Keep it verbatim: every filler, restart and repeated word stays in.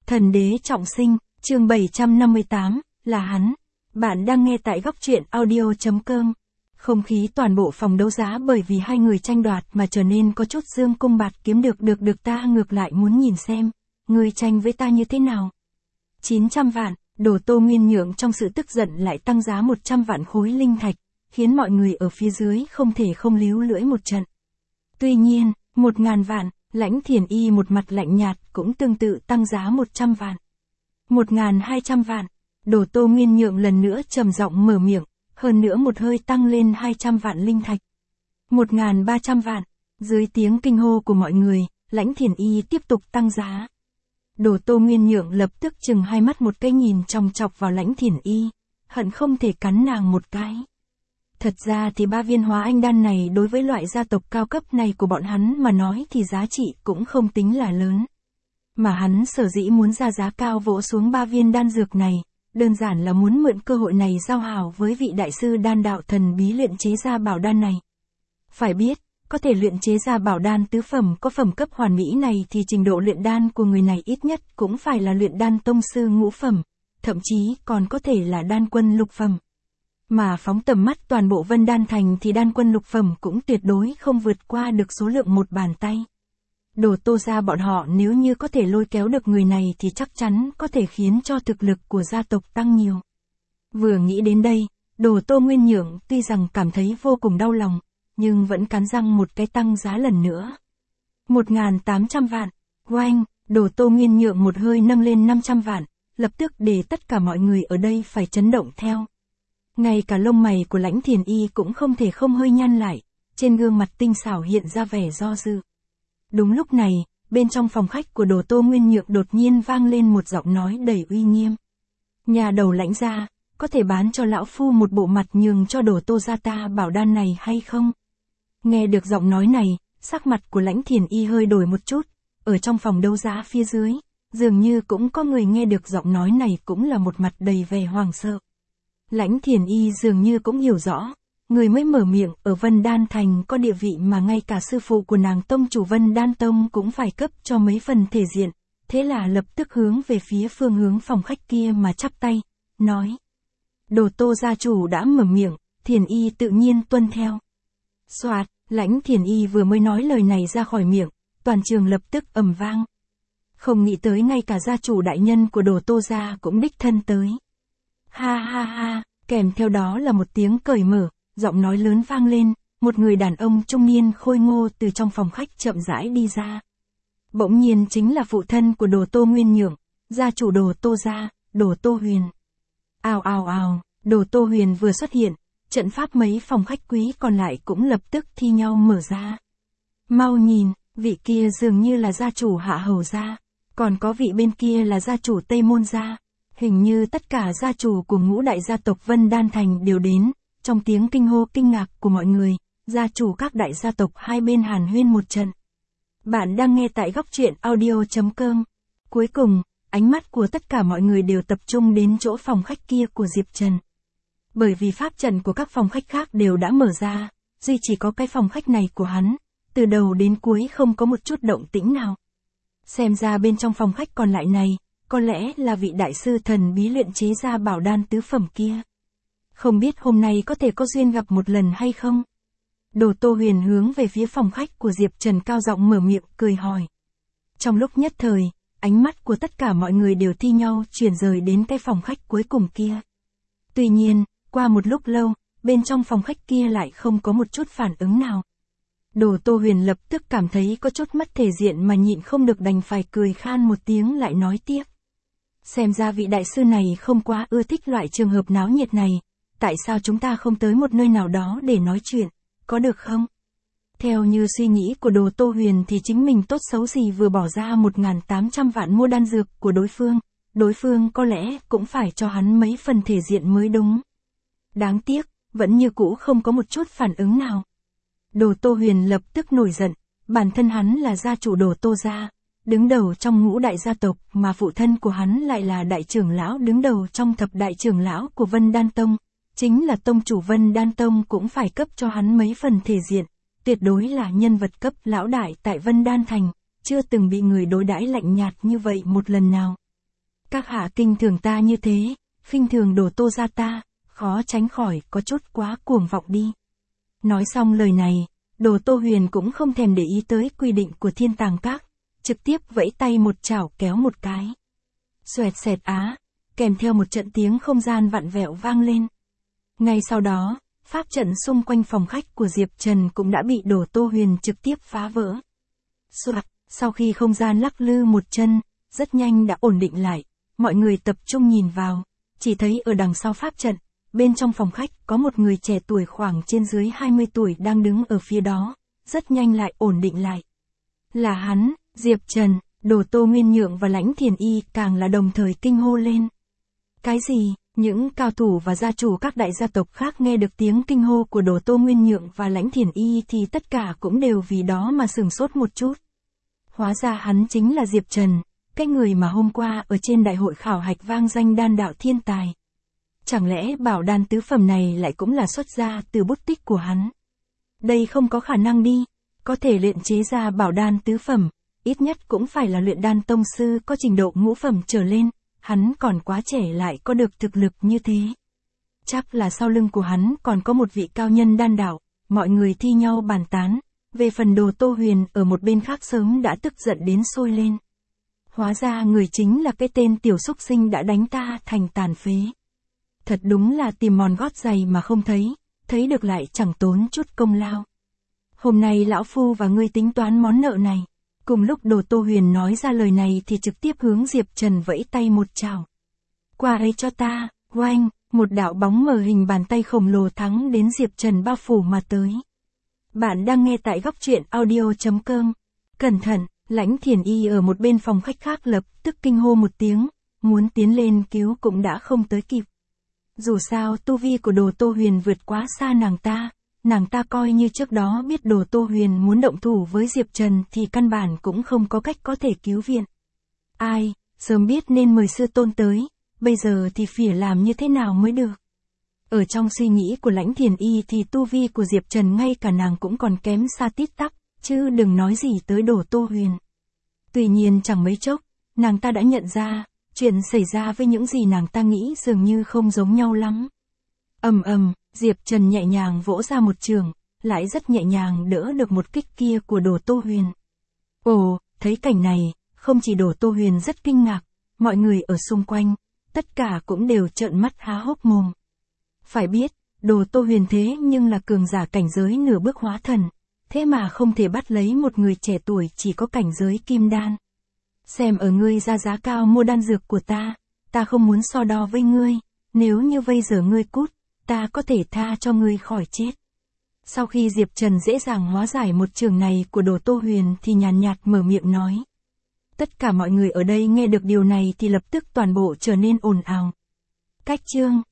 Thần đế trọng sinh, chương bảy trăm năm mươi tám, là hắn. Bạn đang nghe tại góc truyện audio.com. Không khí toàn bộ phòng đấu giá bởi vì hai người tranh đoạt mà trở nên có chút dương cung bạt kiếm được được được ta ngược lại muốn nhìn xem, người tranh với ta như thế nào. chín trăm vạn, Đồ Tô Nguyên Nhượng trong sự tức giận lại tăng giá một trăm vạn khối linh thạch, khiến mọi người ở phía dưới không thể không líu lưỡi một trận. Tuy nhiên, một ngàn vạn, Lãnh Thiền Y một mặt lạnh nhạt cũng tương tự tăng giá một trăm vạn. một ngàn hai trăm vạn, Đồ Tô Nguyên Nhượng lần nữa trầm giọng mở miệng, hơn nữa một hơi tăng lên hai trăm vạn linh thạch. một ngàn ba trăm vạn, dưới tiếng kinh hô của mọi người, Lãnh Thiền Y tiếp tục tăng giá. Đồ Tô Nguyên Nhượng lập tức chừng hai mắt một cái nhìn chòng chọc vào Lãnh Thiền Y, hận không thể cắn nàng một cái. Thật ra thì ba viên hóa anh đan này đối với loại gia tộc cao cấp này của bọn hắn mà nói thì giá trị cũng không tính là lớn. Mà hắn sở dĩ muốn ra giá cao vỗ xuống ba viên đan dược này, đơn giản là muốn mượn cơ hội này giao hảo với vị đại sư đan đạo thần bí luyện chế ra bảo đan này. Phải biết, có thể luyện chế ra bảo đan tứ phẩm có phẩm cấp hoàn mỹ này thì trình độ luyện đan của người này ít nhất cũng phải là luyện đan tông sư ngũ phẩm, thậm chí còn có thể là đan quân lục phẩm. Mà phóng tầm mắt toàn bộ Vân Đan Thành thì đan quân lục phẩm cũng tuyệt đối không vượt qua được số lượng một bàn tay. Đồ Tô gia bọn họ nếu như có thể lôi kéo được người này thì chắc chắn có thể khiến cho thực lực của gia tộc tăng nhiều. Vừa nghĩ đến đây, Đồ Tô Nguyên Nhượng tuy rằng cảm thấy vô cùng đau lòng, nhưng vẫn cắn răng một cái tăng giá lần nữa. một nghìn tám trăm vạn, oanh, Đồ Tô Nguyên Nhượng một hơi nâng lên năm trăm vạn, lập tức để tất cả mọi người ở đây phải chấn động theo. Ngay cả lông mày của Lãnh Thiền Y cũng không thể không hơi nhăn lại, trên gương mặt tinh xảo hiện ra vẻ do dự. Đúng lúc này, bên trong phòng khách của Đồ Tô Nguyên Nhượng đột nhiên vang lên một giọng nói đầy uy nghiêm. Nhà đầu Lãnh gia, có thể bán cho lão phu một bộ mặt nhường cho Đồ Tô gia ta bảo đan này hay không? Nghe được giọng nói này, sắc mặt của Lãnh Thiền Y hơi đổi một chút, ở trong phòng đấu giá phía dưới, dường như cũng có người nghe được giọng nói này cũng là một mặt đầy vẻ hoảng sợ. Lãnh Thiền Y dường như cũng hiểu rõ, người mới mở miệng ở Vân Đan Thành có địa vị mà ngay cả sư phụ của nàng tông chủ Vân Đan Tông cũng phải cấp cho mấy phần thể diện, thế là lập tức hướng về phía phương hướng phòng khách kia mà chắp tay, nói. Đồ Tô gia chủ đã mở miệng, Thiền Y tự nhiên tuân theo. Soạt, Lãnh Thiền Y vừa mới nói lời này ra khỏi miệng, toàn trường lập tức ầm vang. Không nghĩ tới ngay cả gia chủ đại nhân của Đồ Tô gia cũng đích thân tới. Ha ha ha, kèm theo đó là một tiếng cởi mở, giọng nói lớn vang lên, một người đàn ông trung niên khôi ngô từ trong phòng khách chậm rãi đi ra. Bỗng nhiên chính là phụ thân của Đồ Tô Nguyên Nhượng, gia chủ Đồ Tô gia, Đồ Tô Huyền. Ào ào ào, Đồ Tô Huyền vừa xuất hiện, trận pháp mấy phòng khách quý còn lại cũng lập tức thi nhau mở ra. Mau nhìn, vị kia dường như là gia chủ Hạ Hầu gia, còn có vị bên kia là gia chủ Tây Môn gia. Hình như tất cả gia chủ của ngũ đại gia tộc Vân Đan Thành đều đến, trong tiếng kinh hô kinh ngạc của mọi người, gia chủ các đại gia tộc hai bên hàn huyên một trận. Bạn đang nghe tại góc truyện audio.com. Cuối cùng, ánh mắt của tất cả mọi người đều tập trung đến chỗ phòng khách kia của Diệp Trần. Bởi vì pháp trận của các phòng khách khác đều đã mở ra, duy chỉ có cái phòng khách này của hắn, từ đầu đến cuối không có một chút động tĩnh nào. Xem ra bên trong phòng khách còn lại này, có lẽ là vị đại sư thần bí luyện chế ra bảo đan tứ phẩm kia. Không biết hôm nay có thể có duyên gặp một lần hay không? Đồ Tô Huyền hướng về phía phòng khách của Diệp Trần cao giọng mở miệng cười hỏi. Trong lúc nhất thời, ánh mắt của tất cả mọi người đều thi nhau chuyển rời đến cái phòng khách cuối cùng kia. Tuy nhiên, qua một lúc lâu, bên trong phòng khách kia lại không có một chút phản ứng nào. Đồ Tô Huyền lập tức cảm thấy có chút mất thể diện mà nhịn không được đành phải cười khan một tiếng lại nói tiếp. Xem ra vị đại sư này không quá ưa thích loại trường hợp náo nhiệt này, tại sao chúng ta không tới một nơi nào đó để nói chuyện, có được không? Theo như suy nghĩ của Đồ Tô Huyền thì chính mình tốt xấu gì vừa bỏ ra một nghìn tám trăm vạn mua đan dược của đối phương, đối phương có lẽ cũng phải cho hắn mấy phần thể diện mới đúng. Đáng tiếc, vẫn như cũ không có một chút phản ứng nào. Đồ Tô Huyền lập tức nổi giận, bản thân hắn là gia chủ Đồ Tô gia, đứng đầu trong ngũ đại gia tộc mà phụ thân của hắn lại là đại trưởng lão đứng đầu trong thập đại trưởng lão của Vân Đan Tông, chính là tông chủ Vân Đan Tông cũng phải cấp cho hắn mấy phần thể diện, tuyệt đối là nhân vật cấp lão đại tại Vân Đan Thành, chưa từng bị người đối đãi lạnh nhạt như vậy một lần nào. Các hạ kinh thường ta như thế, khinh thường Đồ Tô gia ta, khó tránh khỏi có chút quá cuồng vọng đi. Nói xong lời này, Đồ Tô Huyền cũng không thèm để ý tới quy định của Thiên Tàng Các, trực tiếp vẫy tay một chảo kéo một cái. Xoẹt xẹt á, kèm theo một trận tiếng không gian vặn vẹo vang lên. Ngay sau đó, pháp trận xung quanh phòng khách của Diệp Trần cũng đã bị Đồ Tô Huyền trực tiếp phá vỡ. Soạt, sau khi không gian lắc lư một chân, rất nhanh đã ổn định lại, mọi người tập trung nhìn vào, chỉ thấy ở đằng sau pháp trận, bên trong phòng khách có một người trẻ tuổi khoảng trên dưới hai mươi tuổi đang đứng ở phía đó, rất nhanh lại ổn định lại. Là hắn, Diệp Trần, Đồ Tô Nguyên Nhượng và Lãnh Thiền Y càng là đồng thời kinh hô lên. Cái gì? Những cao thủ và gia chủ các đại gia tộc khác nghe được tiếng kinh hô của Đồ Tô Nguyên Nhượng và Lãnh Thiền Y thì tất cả cũng đều vì đó mà sửng sốt một chút. Hóa ra hắn chính là Diệp Trần, cái người mà hôm qua ở trên đại hội khảo hạch vang danh đan đạo thiên tài. Chẳng lẽ bảo đan tứ phẩm này lại cũng là xuất ra từ bút tích của hắn? Đây không có khả năng đi, có thể luyện chế ra bảo đan tứ phẩm, ít nhất cũng phải là luyện đan tông sư có trình độ ngũ phẩm trở lên, hắn còn quá trẻ lại có được thực lực như thế. Chắc là sau lưng của hắn còn có một vị cao nhân đan đạo, mọi người thi nhau bàn tán, về phần Đồ Tô Huyền ở một bên khác sớm đã tức giận đến sôi lên. Hóa ra người chính là cái tên tiểu xúc sinh đã đánh ta thành tàn phế. Thật đúng là tìm mòn gót giày mà không thấy, thấy được lại chẳng tốn chút công lao. Hôm nay lão phu và ngươi tính toán món nợ này. Cùng lúc Đồ Tô Huyền nói ra lời này thì trực tiếp hướng Diệp Trần vẫy tay một chảo. Qua đây cho ta, oanh, một đạo bóng mờ hình bàn tay khổng lồ thắng đến Diệp Trần bao phủ mà tới. Bạn đang nghe tại góc truyện audio chấm com. Cẩn thận, Lãnh Thiền Y ở một bên phòng khách khác lập tức kinh hô một tiếng, muốn tiến lên cứu cũng đã không tới kịp. Dù sao tu vi của Đồ Tô Huyền vượt quá xa nàng ta, nàng ta coi như trước đó biết Đồ Tô Huyền muốn động thủ với Diệp Trần thì căn bản cũng không có cách có thể cứu viện. Ai, sớm biết nên mời sư tôn tới, bây giờ thì phỉa làm như thế nào mới được. Ở trong suy nghĩ của Lãnh Thiền Y thì tu vi của Diệp Trần ngay cả nàng cũng còn kém xa tít tắp, chứ đừng nói gì tới Đồ Tô Huyền. Tuy nhiên chẳng mấy chốc, nàng ta đã nhận ra, chuyện xảy ra với những gì nàng ta nghĩ dường như không giống nhau lắm. Ầm ầm, Diệp Trần nhẹ nhàng vỗ ra một trường, lại rất nhẹ nhàng đỡ được một kích kia của Đồ Tô Huyền. Ồ, thấy cảnh này, không chỉ Đồ Tô Huyền rất kinh ngạc, mọi người ở xung quanh, tất cả cũng đều trợn mắt há hốc mồm. Phải biết, Đồ Tô Huyền thế nhưng là cường giả cảnh giới nửa bước hóa thần, thế mà không thể bắt lấy một người trẻ tuổi chỉ có cảnh giới kim đan. Xem ở ngươi ra giá cao mua đan dược của ta, ta không muốn so đo với ngươi, nếu như bây giờ ngươi cút, ta có thể tha cho ngươi khỏi chết. Sau khi Diệp Trần dễ dàng hóa giải một trường này của Đồ Tô Huyền thì nhàn nhạt mở miệng nói. Tất cả mọi người ở đây nghe được điều này thì lập tức toàn bộ trở nên ồn ào. Cách chương